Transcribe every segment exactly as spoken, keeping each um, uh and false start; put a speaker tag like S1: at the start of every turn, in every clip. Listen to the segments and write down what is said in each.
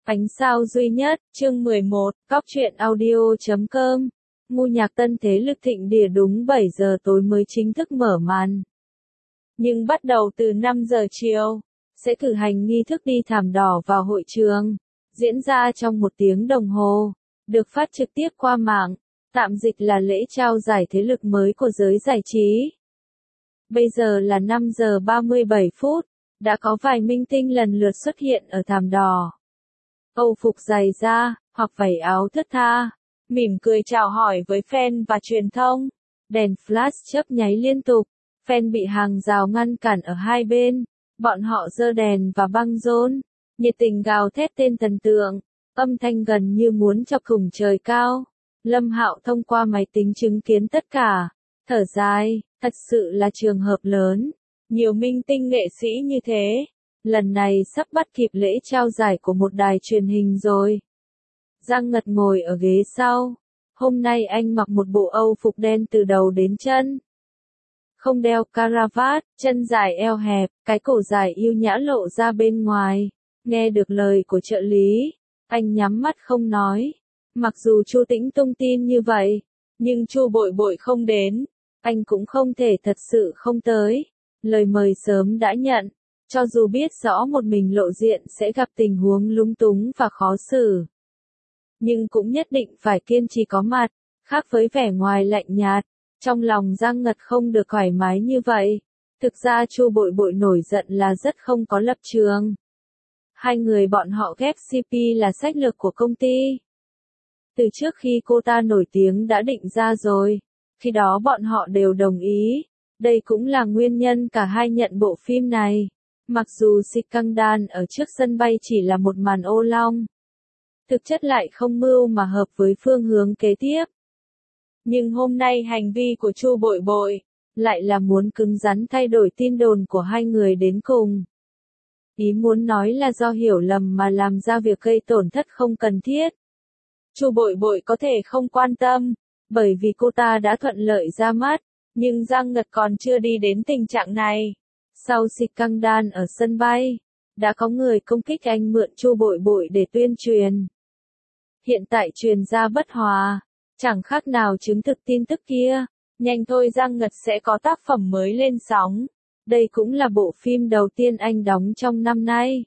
S1: Ánh sao duy nhất, chương mười một, cóc truyện audio chấm com. Ngu nhạc tân thế lực thịnh địa đúng bảy giờ tối mới chính thức mở màn. Nhưng bắt đầu từ năm giờ chiều, sẽ cử hành nghi thức đi thảm đỏ vào hội trường, diễn ra trong một tiếng đồng hồ, được phát trực tiếp qua mạng, tạm dịch là lễ trao giải thế lực mới của giới giải trí. Bây giờ là năm giờ ba mươi bảy phút, đã có vài minh tinh lần lượt xuất hiện ở thảm đỏ. Âu phục dày da, hoặc vảy áo thướt tha, mỉm cười chào hỏi với fan và truyền thông. Đèn flash chớp nháy liên tục, fan bị hàng rào ngăn cản ở hai bên, bọn họ giơ đèn và băng rôn, nhiệt tình gào thét tên thần tượng, âm thanh gần như muốn chọc thủng trời cao. Lâm Hạo thông qua máy tính chứng kiến tất cả, thở dài, thật sự là trường hợp lớn, nhiều minh tinh nghệ sĩ như thế. Lần này sắp bắt kịp lễ trao giải của một đài truyền hình rồi. Giang Ngật ngồi ở ghế sau. Hôm nay anh mặc một bộ Âu phục đen từ đầu đến chân. Không đeo caravat, chân dài eo hẹp, cái cổ dài yêu nhã lộ ra bên ngoài. Nghe được lời của trợ lý, anh nhắm mắt không nói. Mặc dù Chu Tĩnh tung tin như vậy, nhưng Chu Bội Bội không đến, anh cũng không thể thật sự không tới. Lời mời sớm đã nhận. Cho dù biết rõ một mình lộ diện sẽ gặp tình huống lúng túng và khó xử, nhưng cũng nhất định phải kiên trì có mặt, khác với vẻ ngoài lạnh nhạt, trong lòng Giang Ngật không được thoải mái như vậy. Thực ra Chu Bội Bội nổi giận là rất không có lập trường. Hai người bọn họ ghép xê pê là sách lược của công ty. Từ trước khi cô ta nổi tiếng đã định ra rồi, khi đó bọn họ đều đồng ý, đây cũng là nguyên nhân cả hai nhận bộ phim này. Mặc dù Sikangdan ở trước sân bay chỉ là một màn ô long, thực chất lại không mưu mà hợp với phương hướng kế tiếp. Nhưng hôm nay hành vi của Chu Bội Bội lại là muốn cứng rắn thay đổi tin đồn của hai người đến cùng. Ý muốn nói là do hiểu lầm mà làm ra việc gây tổn thất không cần thiết. Chu Bội Bội có thể không quan tâm, bởi vì cô ta đã thuận lợi ra mắt, nhưng Giang Ngật còn chưa đi đến tình trạng này. Sau Sikangdan ở sân bay, đã có người công kích anh mượn Chu Bội Bội để tuyên truyền. Hiện tại truyền ra bất hòa, chẳng khác nào chứng thực tin tức kia. Nhanh thôi Giang Ngật sẽ có tác phẩm mới lên sóng. Đây cũng là bộ phim đầu tiên anh đóng trong năm nay.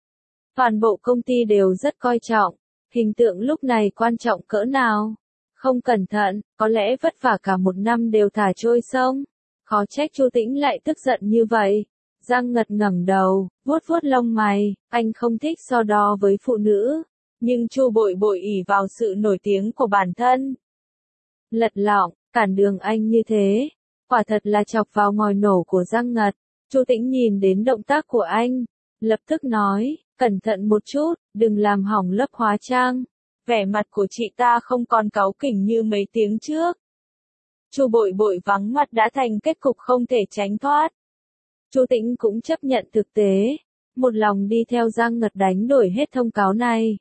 S1: Toàn bộ công ty đều rất coi trọng, hình tượng lúc này quan trọng cỡ nào. Không cẩn thận, có lẽ vất vả cả một năm đều thả trôi sông. Khó trách Chu Tĩnh lại tức giận như vậy. Giang Ngật ngẩng đầu, vuốt vuốt lông mày, anh không thích so đo với phụ nữ, nhưng Chu Bội Bội ỷ vào sự nổi tiếng của bản thân. Lật lọng, cản đường anh như thế, quả thật là chọc vào ngòi nổ của Giang Ngật. Chu Tĩnh nhìn đến động tác của anh, lập tức nói, cẩn thận một chút, đừng làm hỏng lớp hóa trang. Vẻ mặt của chị ta không còn cáu kỉnh như mấy tiếng trước. Chu Bội Bội vắng mặt đã thành kết cục không thể tránh thoát. Chu Tĩnh cũng chấp nhận thực tế, một lòng đi theo Giang Ngật đánh đổi hết thông cáo này.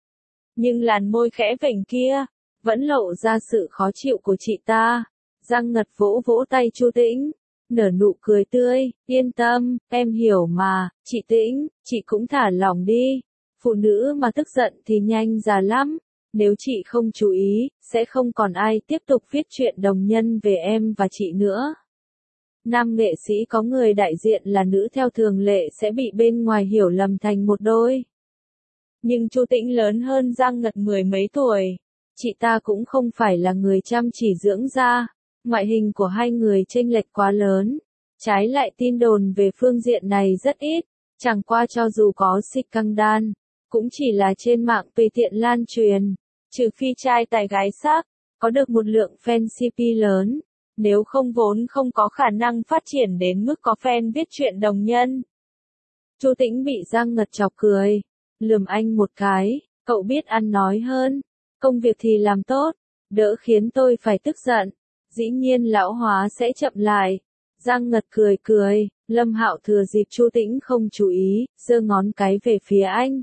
S1: Nhưng làn môi khẽ vểnh kia, vẫn lộ ra sự khó chịu của chị ta. Giang Ngật vỗ vỗ tay Chu Tĩnh, nở nụ cười tươi, yên tâm, em hiểu mà, chị Tĩnh, chị cũng thả lỏng đi. Phụ nữ mà tức giận thì nhanh già lắm. Nếu chị không chú ý, sẽ không còn ai tiếp tục viết chuyện đồng nhân về em và chị nữa. Nam nghệ sĩ có người đại diện là nữ theo thường lệ sẽ bị bên ngoài hiểu lầm thành một đôi. Nhưng Chu Tĩnh lớn hơn Giang Ngật mười mấy tuổi. Chị ta cũng không phải là người chăm chỉ dưỡng da. Ngoại hình của hai người chênh lệch quá lớn. Trái lại tin đồn về phương diện này rất ít. Chẳng qua cho dù có Sikangdan, cũng chỉ là trên mạng tùy tiện lan truyền. Trừ phi trai tài gái sắc, có được một lượng fan xê pê lớn. Nếu không vốn không có khả năng phát triển đến mức có fan viết chuyện đồng nhân. Chu Tĩnh bị Giang Ngật chọc cười, lườm anh một cái, cậu biết ăn nói hơn, công việc thì làm tốt, đỡ khiến tôi phải tức giận, dĩ nhiên lão hóa sẽ chậm lại. Giang Ngật cười cười, Lâm Hạo thừa dịp Chu Tĩnh không chú ý, giơ ngón cái về phía anh.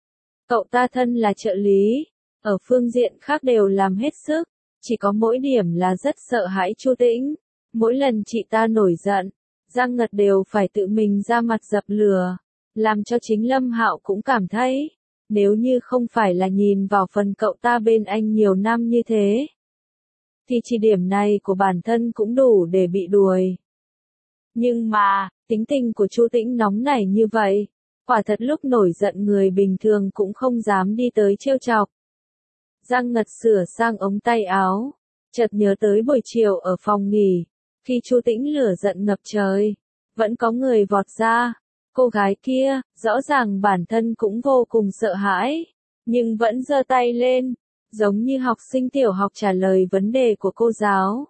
S1: Cậu ta thân là trợ lý, ở phương diện khác đều làm hết sức. Chỉ có mỗi điểm là rất sợ hãi Chu Tĩnh. Mỗi lần chị ta nổi giận, Giang Ngật đều phải tự mình ra mặt dập lửa, làm cho chính Lâm Hạo cũng cảm thấy Nếu như không phải là nhìn vào phần cậu ta bên anh nhiều năm như thế, thì chỉ điểm này của bản thân cũng đủ để bị đuổi. Nhưng mà, tính tình của Chu Tĩnh nóng nảy như vậy, quả thật lúc nổi giận người bình thường cũng không dám đi tới trêu chọc. Giang Ngật sửa sang ống tay áo, chợt nhớ tới buổi chiều ở phòng nghỉ, khi Chu Tĩnh lửa giận ngập trời, vẫn có người vọt ra. Cô gái kia, rõ ràng bản thân cũng vô cùng sợ hãi, nhưng vẫn giơ tay lên, giống như học sinh tiểu học trả lời vấn đề của cô giáo.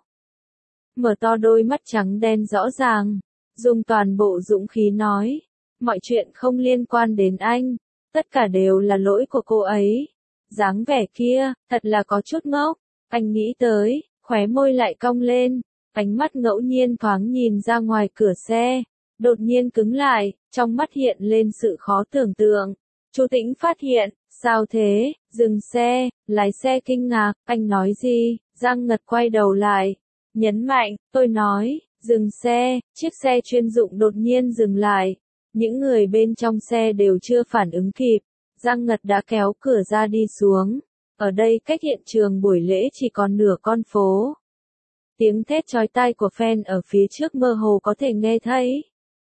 S1: Mở to đôi mắt trắng đen rõ ràng, dùng toàn bộ dũng khí nói, mọi chuyện không liên quan đến anh, tất cả đều là lỗi của cô ấy. Dáng vẻ kia, thật là có chút ngốc, anh nghĩ tới, khóe môi lại cong lên, ánh mắt ngẫu nhiên thoáng nhìn ra ngoài cửa xe, đột nhiên cứng lại, trong mắt hiện lên sự khó tưởng tượng. Chu Tĩnh phát hiện, sao thế, dừng xe, lái xe kinh ngạc, anh nói gì, Giang Ngật quay đầu lại, nhấn mạnh, tôi nói, dừng xe, chiếc xe chuyên dụng đột nhiên dừng lại, những người bên trong xe đều chưa phản ứng kịp, Giang Ngật đã kéo cửa ra đi xuống, ở đây cách hiện trường buổi lễ chỉ còn nửa con phố. Tiếng thét chói tai của fan ở phía trước mơ hồ có thể nghe thấy.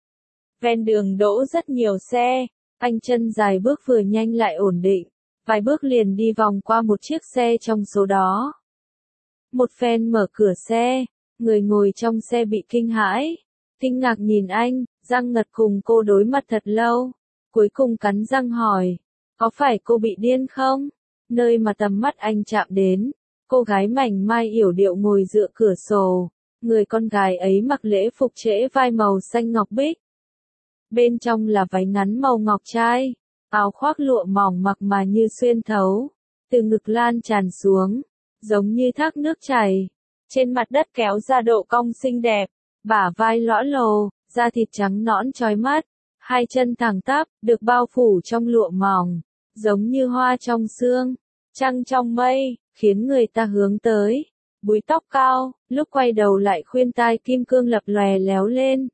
S1: Ven đường đỗ rất nhiều xe, anh chân dài bước vừa nhanh lại ổn định, vài bước liền đi vòng qua một chiếc xe trong số đó. Một fan mở cửa xe, người ngồi trong xe bị kinh hãi, kinh ngạc nhìn anh, Giang Ngật cùng cô đối mặt thật lâu, cuối cùng cắn răng hỏi, có phải cô bị điên không? Nơi mà tầm mắt anh chạm đến, cô gái mảnh mai yểu điệu ngồi dựa cửa sổ, người con gái ấy mặc lễ phục trễ vai màu xanh ngọc bích. Bên trong là váy ngắn màu ngọc trai, áo khoác lụa mỏng mặc mà như xuyên thấu, từ ngực lan tràn xuống, giống như thác nước chảy, trên mặt đất kéo ra độ cong xinh đẹp, bả vai lõa lồ, da thịt trắng nõn chói mắt, hai chân thẳng tắp, được bao phủ trong lụa mỏng, giống như hoa trong sương, trăng trong mây, khiến người ta hướng tới. Búi tóc cao, lúc quay đầu lại khuyên tai kim cương lập lòe léo lên,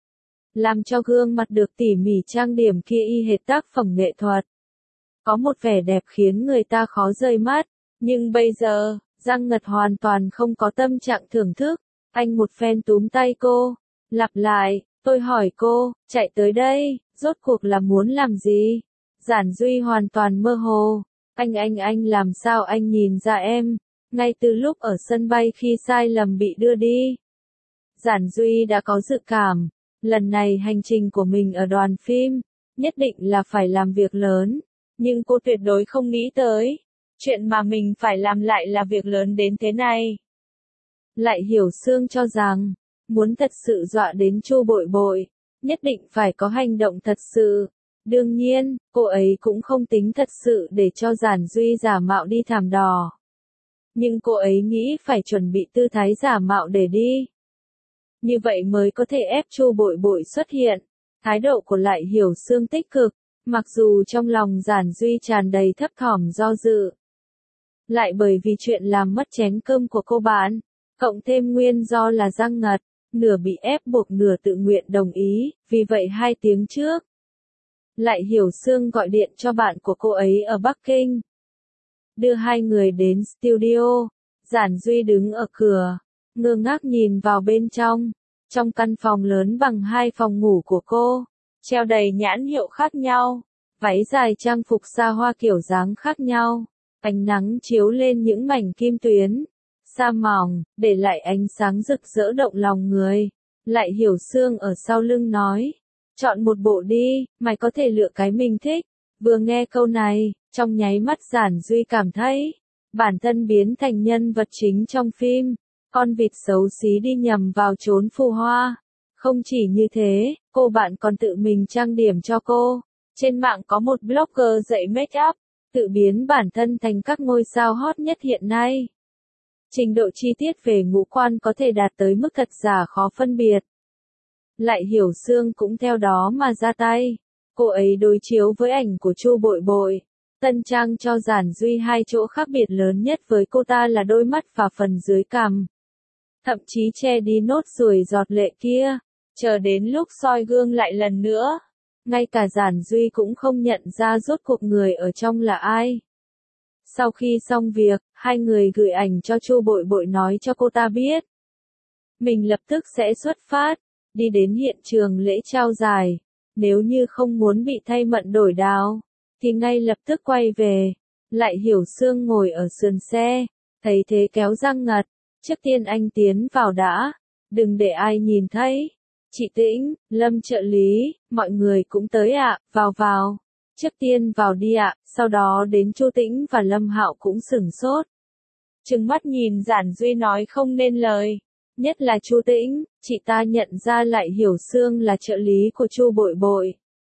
S1: làm cho gương mặt được tỉ mỉ trang điểm kia y hệt tác phẩm nghệ thuật. Có một vẻ đẹp khiến người ta khó rời mắt, nhưng bây giờ, Giang Ngật hoàn toàn không có tâm trạng thưởng thức, anh một phen túm tay cô, lặp lại, tôi hỏi cô, chạy tới đây, rốt cuộc là muốn làm gì? Giản Duy hoàn toàn mơ hồ, anh anh anh làm sao anh nhìn ra em, ngay từ lúc ở sân bay khi sai lầm bị đưa đi. Giản Duy đã có dự cảm, lần này hành trình của mình ở đoàn phim, nhất định là phải làm việc lớn, nhưng cô tuyệt đối không nghĩ tới, chuyện mà mình phải làm lại là việc lớn đến thế này. Lại Hiểu Sương cho rằng, muốn thật sự dọa đến Chu Bội Bội, nhất định phải có hành động thật sự. Đương nhiên, cô ấy cũng không tính thật sự để cho Giản Duy giả mạo đi thảm đỏ. Nhưng cô ấy nghĩ phải chuẩn bị tư thái giả mạo để đi. Như vậy mới có thể ép Chu Bội Bội xuất hiện. Thái độ của Lại Hiểu Sương tích cực, mặc dù trong lòng Giản Duy tràn đầy thấp thỏm do dự. Lại bởi vì chuyện làm mất chén cơm của cô bạn, cộng thêm nguyên do là Giang Ngật, nửa bị ép buộc nửa tự nguyện đồng ý, vì vậy hai tiếng trước. Lại Hiểu Sương gọi điện cho bạn của cô ấy ở Bắc Kinh. Đưa hai người đến studio, Giản Duy đứng ở cửa, ngơ ngác nhìn vào bên trong. Trong căn phòng lớn bằng hai phòng ngủ của cô, treo đầy nhãn hiệu khác nhau, váy dài trang phục xa hoa kiểu dáng khác nhau, ánh nắng chiếu lên những mảnh kim tuyến, sa mỏng, để lại ánh sáng rực rỡ động lòng người. Lại Hiểu Sương ở sau lưng nói, chọn một bộ đi, mày có thể lựa cái mình thích. Vừa nghe câu này, trong nháy mắt Giản Duy cảm thấy, bản thân biến thành nhân vật chính trong phim. Con vịt xấu xí đi nhầm vào chốn phù hoa. Không chỉ như thế, cô bạn còn tự mình trang điểm cho cô. Trên mạng có một blogger dạy make up, tự biến bản thân thành các ngôi sao hot nhất hiện nay. Trình độ chi tiết về ngũ quan có thể đạt tới mức thật giả khó phân biệt. Lại Hiểu Sương cũng theo đó mà ra tay. Cô ấy đối chiếu với ảnh của Chu Bội Bội. Tân trang cho Giản Duy hai chỗ khác biệt lớn nhất với cô ta là đôi mắt và phần dưới cằm. Thậm chí che đi nốt ruồi giọt lệ kia, chờ đến lúc soi gương lại lần nữa, ngay cả Giản Duy cũng không nhận ra rốt cuộc người ở trong là ai. Sau khi xong việc, hai người gửi ảnh cho Chu Bội Bội nói cho cô ta biết. Mình lập tức sẽ xuất phát, đi đến hiện trường lễ trao giải. Nếu như không muốn bị thay mận đổi đao, thì ngay lập tức quay về. Lại Hiểu Xương ngồi ở sườn xe, thấy thế kéo Giang Ngật. Trước tiên anh tiến vào đã, đừng để ai nhìn thấy. Chị Tĩnh, Lâm trợ lý, mọi người cũng tới ạ, vào vào. Trước tiên vào đi ạ, sau đó đến Chu Tĩnh và Lâm Hạo cũng sửng sốt. Trừng mắt nhìn Giản Duy nói không nên lời. Nhất là Chu Tĩnh, chị ta nhận ra Lại Hiểu Xương là trợ lý của Chu Bội Bội.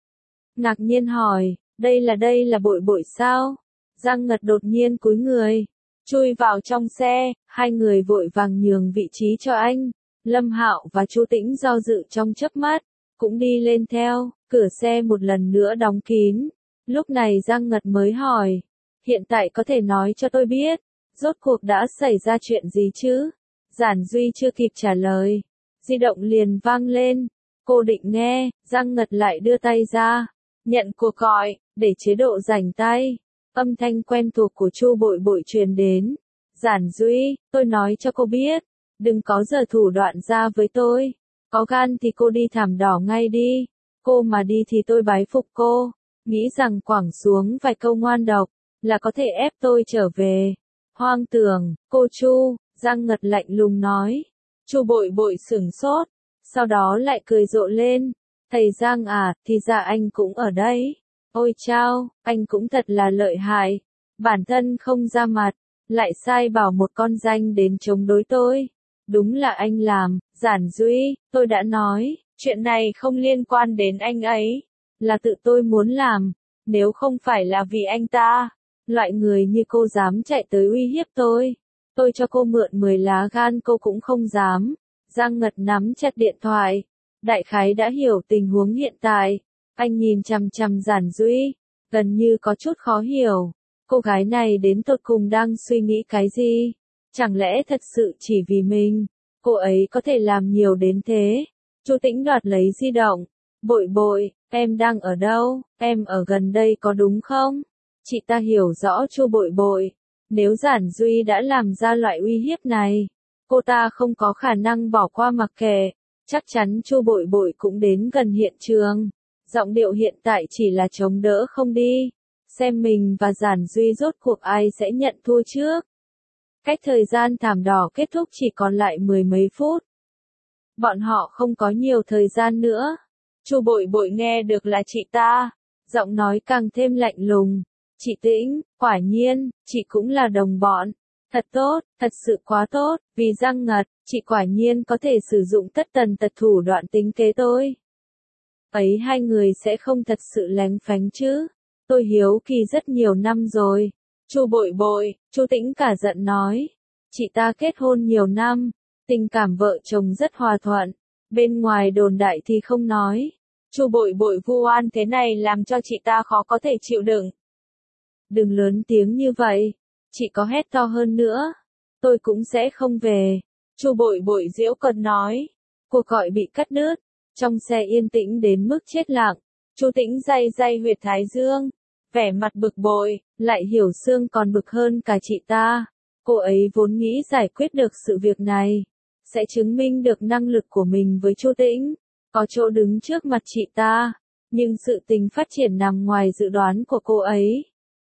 S1: Ngạc nhiên hỏi, đây là đây là Bội Bội sao? Giang Ngật đột nhiên cúi người, chui vào trong xe, hai người vội vàng nhường vị trí cho anh. Lâm Hạo và Chu Tĩnh do dự trong chớp mắt, cũng đi lên theo, cửa xe một lần nữa đóng kín. Lúc này Giang Ngật mới hỏi, hiện tại có thể nói cho tôi biết, rốt cuộc đã xảy ra chuyện gì chứ? Giản Duy chưa kịp trả lời, di động liền vang lên, cô định nghe, Giang Ngật lại đưa tay ra, nhận cuộc gọi, để chế độ rảnh tay. Âm thanh quen thuộc của Chu Bội Bội truyền đến. Giản Duy, tôi nói cho cô biết, đừng có giở thủ đoạn ra với tôi. Có gan thì cô đi thảm đỏ ngay đi. Cô mà đi thì tôi bái phục cô. Nghĩ rằng quẳng xuống vài câu ngoan độc, là có thể ép tôi trở về. Hoang tưởng, cô Chu, Giang Ngật lạnh lùng nói. Chu Bội Bội sửng sốt, sau đó lại cười rộ lên. Thầy Giang à, thì ra anh cũng ở đây. Ôi chao, anh cũng thật là lợi hại. Bản thân không ra mặt, lại sai bảo một con danh đến chống đối tôi. Đúng là anh làm, Giản Duy, tôi đã nói, chuyện này không liên quan đến anh ấy. Là tự tôi muốn làm, nếu không phải là vì anh ta. Loại người như cô dám chạy tới uy hiếp tôi. Tôi cho cô mượn mười lá gan cô cũng không dám. Giang Ngật nắm chặt điện thoại. Đại khái đã hiểu tình huống hiện tại. Anh nhìn chằm chằm Giản Duy, gần như có chút khó hiểu. Cô gái này đến tột cùng đang suy nghĩ cái gì? Chẳng lẽ thật sự chỉ vì mình, cô ấy có thể làm nhiều đến thế? Chu Tĩnh đoạt lấy di động. Bội Bội, em đang ở đâu? Em ở gần đây có đúng không? Chị ta hiểu rõ Chu Bội Bội. Nếu Giản Duy đã làm ra loại uy hiếp này, cô ta không có khả năng bỏ qua mặc kệ. Chắc chắn Chu Bội Bội cũng đến gần hiện trường. Giọng điệu hiện tại chỉ là chống đỡ không đi. Xem mình và Giản Duy rốt cuộc ai sẽ nhận thua trước. Cách thời gian thảm đỏ kết thúc chỉ còn lại mười mấy phút. Bọn họ không có nhiều thời gian nữa. Chu Bội Bội nghe được là chị ta. Giọng nói càng thêm lạnh lùng. Chị Tĩnh, quả nhiên, chị cũng là đồng bọn. Thật tốt, thật sự quá tốt, vì Giang Ngật, chị quả nhiên có thể sử dụng tất tần tật thủ đoạn tính kế tôi. Ấy hai người sẽ không thật sự lén phánh chứ. Tôi hiếu kỳ rất nhiều năm rồi. Chu Bội Bội, Chu Tĩnh cả giận nói. Chị ta kết hôn nhiều năm, tình cảm vợ chồng rất hòa thuận. Bên ngoài đồn đại thì không nói. Chu Bội Bội vu oan thế này làm cho chị ta khó có thể chịu đựng. Đừng lớn tiếng như vậy. Chị có hét to hơn nữa, tôi cũng sẽ không về. Chu Bội Bội giễu cợt nói. Cuộc gọi bị cắt đứt. Trong xe yên tĩnh đến mức chết lặng. Chu Tĩnh day day huyệt thái dương, vẻ mặt bực bội. Lại Hiểu Xương còn bực hơn cả chị ta. Cô ấy vốn nghĩ giải quyết được sự việc này, sẽ chứng minh được năng lực của mình với Chu Tĩnh, có chỗ đứng trước mặt chị ta. Nhưng sự tình phát triển nằm ngoài dự đoán của cô ấy.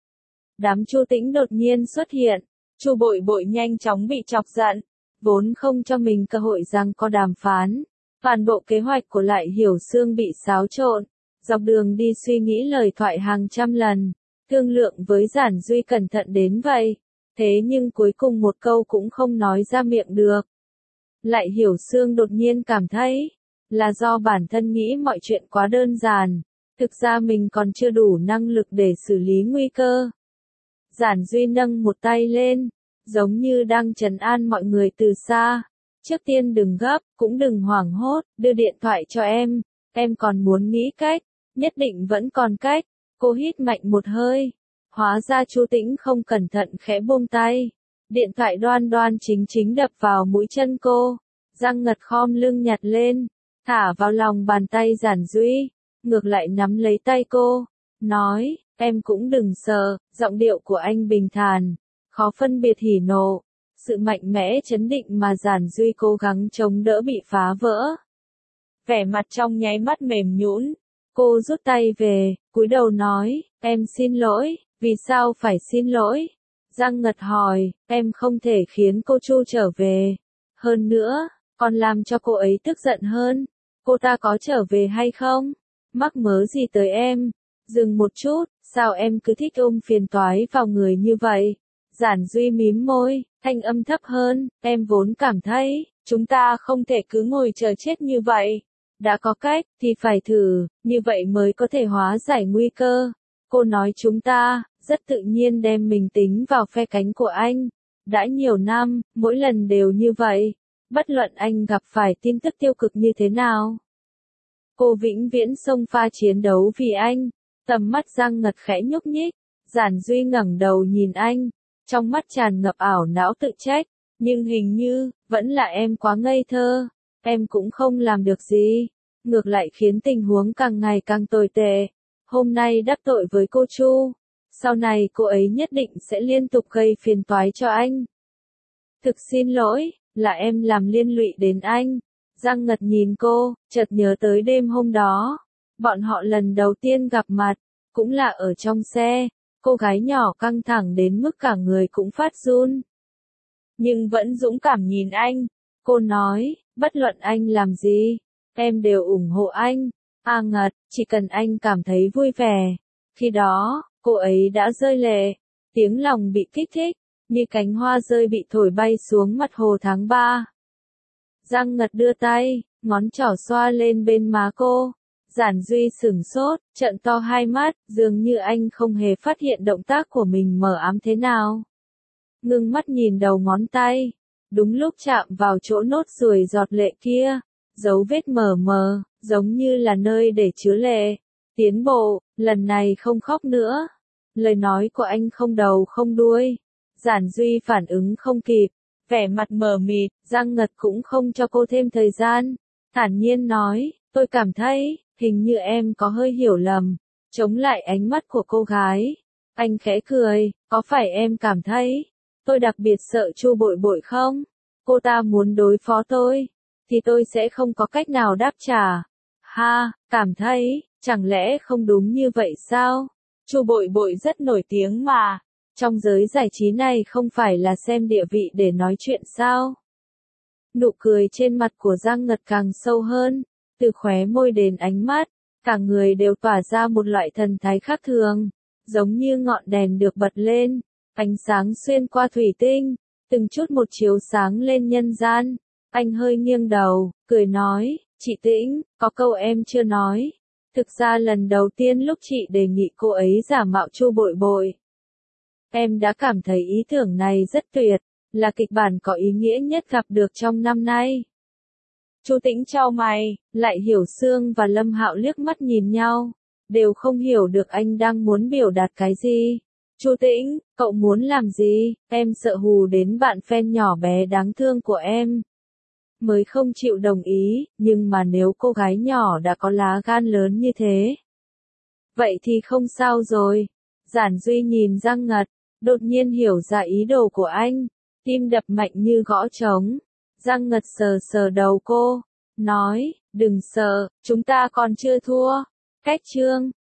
S1: Đám Chu Tĩnh đột nhiên xuất hiện. Chu Bội Bội nhanh chóng bị chọc giận, vốn không cho mình cơ hội rằng có đàm phán. Toàn bộ kế hoạch của Lại Hiểu Xương bị xáo trộn. Dọc đường đi suy nghĩ lời thoại hàng trăm lần, thương lượng với Giản Duy cẩn thận đến vậy. Thế nhưng cuối cùng một câu cũng không nói ra miệng được. Lại Hiểu Xương đột nhiên cảm thấy, là do bản thân nghĩ mọi chuyện quá đơn giản. Thực ra mình còn chưa đủ năng lực để xử lý nguy cơ. Giản Duy nâng một tay lên, giống như đang trấn an mọi người từ xa. Trước tiên đừng gấp, cũng đừng hoảng hốt, đưa điện thoại cho em. Em còn muốn nghĩ cách, nhất định vẫn còn cách. Cô hít mạnh một hơi. Hóa ra Chu Tĩnh không cẩn thận khẽ buông tay. Điện thoại đoan đoan chính chính đập vào mũi chân cô. Giang Ngật khom lưng nhặt lên, thả vào lòng bàn tay Giản Duy. ngược lại nắm lấy tay cô, nói, em cũng đừng sợ, giọng điệu của anh bình thản, khó phân biệt hỉ nộ, sự mạnh mẽ chấn định mà Giản Duy cố gắng chống đỡ bị phá vỡ. Vẻ mặt trong nháy mắt mềm nhũn, cô rút tay về, cúi đầu nói, em xin lỗi, vì sao phải xin lỗi? Giang Ngật hỏi, em không thể khiến cô Chu trở về. Hơn nữa, còn làm cho cô ấy tức giận hơn. Cô ta có trở về hay không? Mắc mớ gì tới em? Dừng một chút, sao em cứ thích ôm phiền toái vào người như vậy? Giản Duy mím môi, thanh âm thấp hơn, em vốn cảm thấy, chúng ta không thể cứ ngồi chờ chết như vậy. Đã có cách, thì phải thử, như vậy mới có thể hóa giải nguy cơ. Cô nói chúng ta, rất tự nhiên đem mình tính vào phe cánh của anh. Đã nhiều năm, mỗi lần đều như vậy. Bất luận anh gặp phải tin tức tiêu cực như thế nào. Cô vĩnh viễn xông pha chiến đấu vì anh. Tầm mắt Giang Ngật khẽ nhúc nhích. Giản Duy ngẩng đầu nhìn anh. Trong mắt tràn ngập ảo não tự trách. Nhưng hình như, vẫn là em quá ngây thơ. Em cũng không làm được gì. Ngược lại khiến tình huống càng ngày càng tồi tệ. Hôm nay đắc tội với cô Chu. Sau này cô ấy nhất định sẽ liên tục gây phiền toái cho anh. Thực xin lỗi, là em làm liên lụy đến anh. Giang Ngật nhìn cô, chợt nhớ tới đêm hôm đó. Bọn họ lần đầu tiên gặp mặt, cũng là ở trong xe. Cô gái nhỏ căng thẳng đến mức cả người cũng phát run. Nhưng vẫn dũng cảm nhìn anh. Cô nói, bất luận anh làm gì, em đều ủng hộ anh. A Ngật, chỉ cần anh cảm thấy vui vẻ. Khi đó, cô ấy đã rơi lệ. Tiếng lòng bị kích thích, như cánh hoa rơi bị thổi bay xuống mặt hồ tháng ba. Giang Ngật đưa tay, ngón trỏ xoa lên bên má cô. Giản Duy sửng sốt, trợn to hai mắt, dường như anh không hề phát hiện động tác của mình mờ ám thế nào. Ngưng mắt nhìn đầu ngón tay, đúng lúc chạm vào chỗ nốt ruồi giọt lệ kia, dấu vết mờ mờ, giống như là nơi để chứa lệ. Tiến bộ, lần này không khóc nữa. Lời nói của anh không đầu không đuôi. Giản Duy phản ứng không kịp, vẻ mặt mờ mịt, Giang Ngật cũng không cho cô thêm thời gian. Thản nhiên nói, tôi cảm thấy, hình như em có hơi hiểu lầm. Chống lại ánh mắt của cô gái. Anh khẽ cười, có phải em cảm thấy, tôi đặc biệt sợ Chu Bội Bội không? Cô ta muốn đối phó tôi, thì tôi sẽ không có cách nào đáp trả. Ha, cảm thấy, chẳng lẽ không đúng như vậy sao? Chu Bội Bội rất nổi tiếng mà. Trong giới giải trí này không phải là xem địa vị để nói chuyện sao? Nụ cười trên mặt của Giang Ngật càng sâu hơn, từ khóe môi đến ánh mắt, cả người đều tỏa ra một loại thần thái khác thường, giống như ngọn đèn được bật lên, ánh sáng xuyên qua thủy tinh, từng chút một chiếu sáng lên nhân gian. Anh hơi nghiêng đầu, cười nói, chị Tĩnh, có câu em chưa nói. Thực ra lần đầu tiên lúc chị đề nghị cô ấy giả mạo Chu Bội Bội, em đã cảm thấy ý tưởng này rất tuyệt, là kịch bản có ý nghĩa nhất gặp được trong năm nay. Chu Tĩnh chau mày, lại Hiểu Sương và Lâm Hạo liếc mắt nhìn nhau, đều không hiểu được anh đang muốn biểu đạt cái gì. Chu Tĩnh, cậu muốn làm gì? Em sợ hù đến bạn fan nhỏ bé đáng thương của em. Mới không chịu đồng ý, nhưng mà nếu cô gái nhỏ đã có lá gan lớn như thế, vậy thì không sao rồi. Giản Duy nhìn Giang Ngật, đột nhiên hiểu ra ý đồ của anh, tim đập mạnh như gõ trống. Giang Ngật sờ sờ đầu cô, nói, đừng sợ, chúng ta còn chưa thua. Cách chương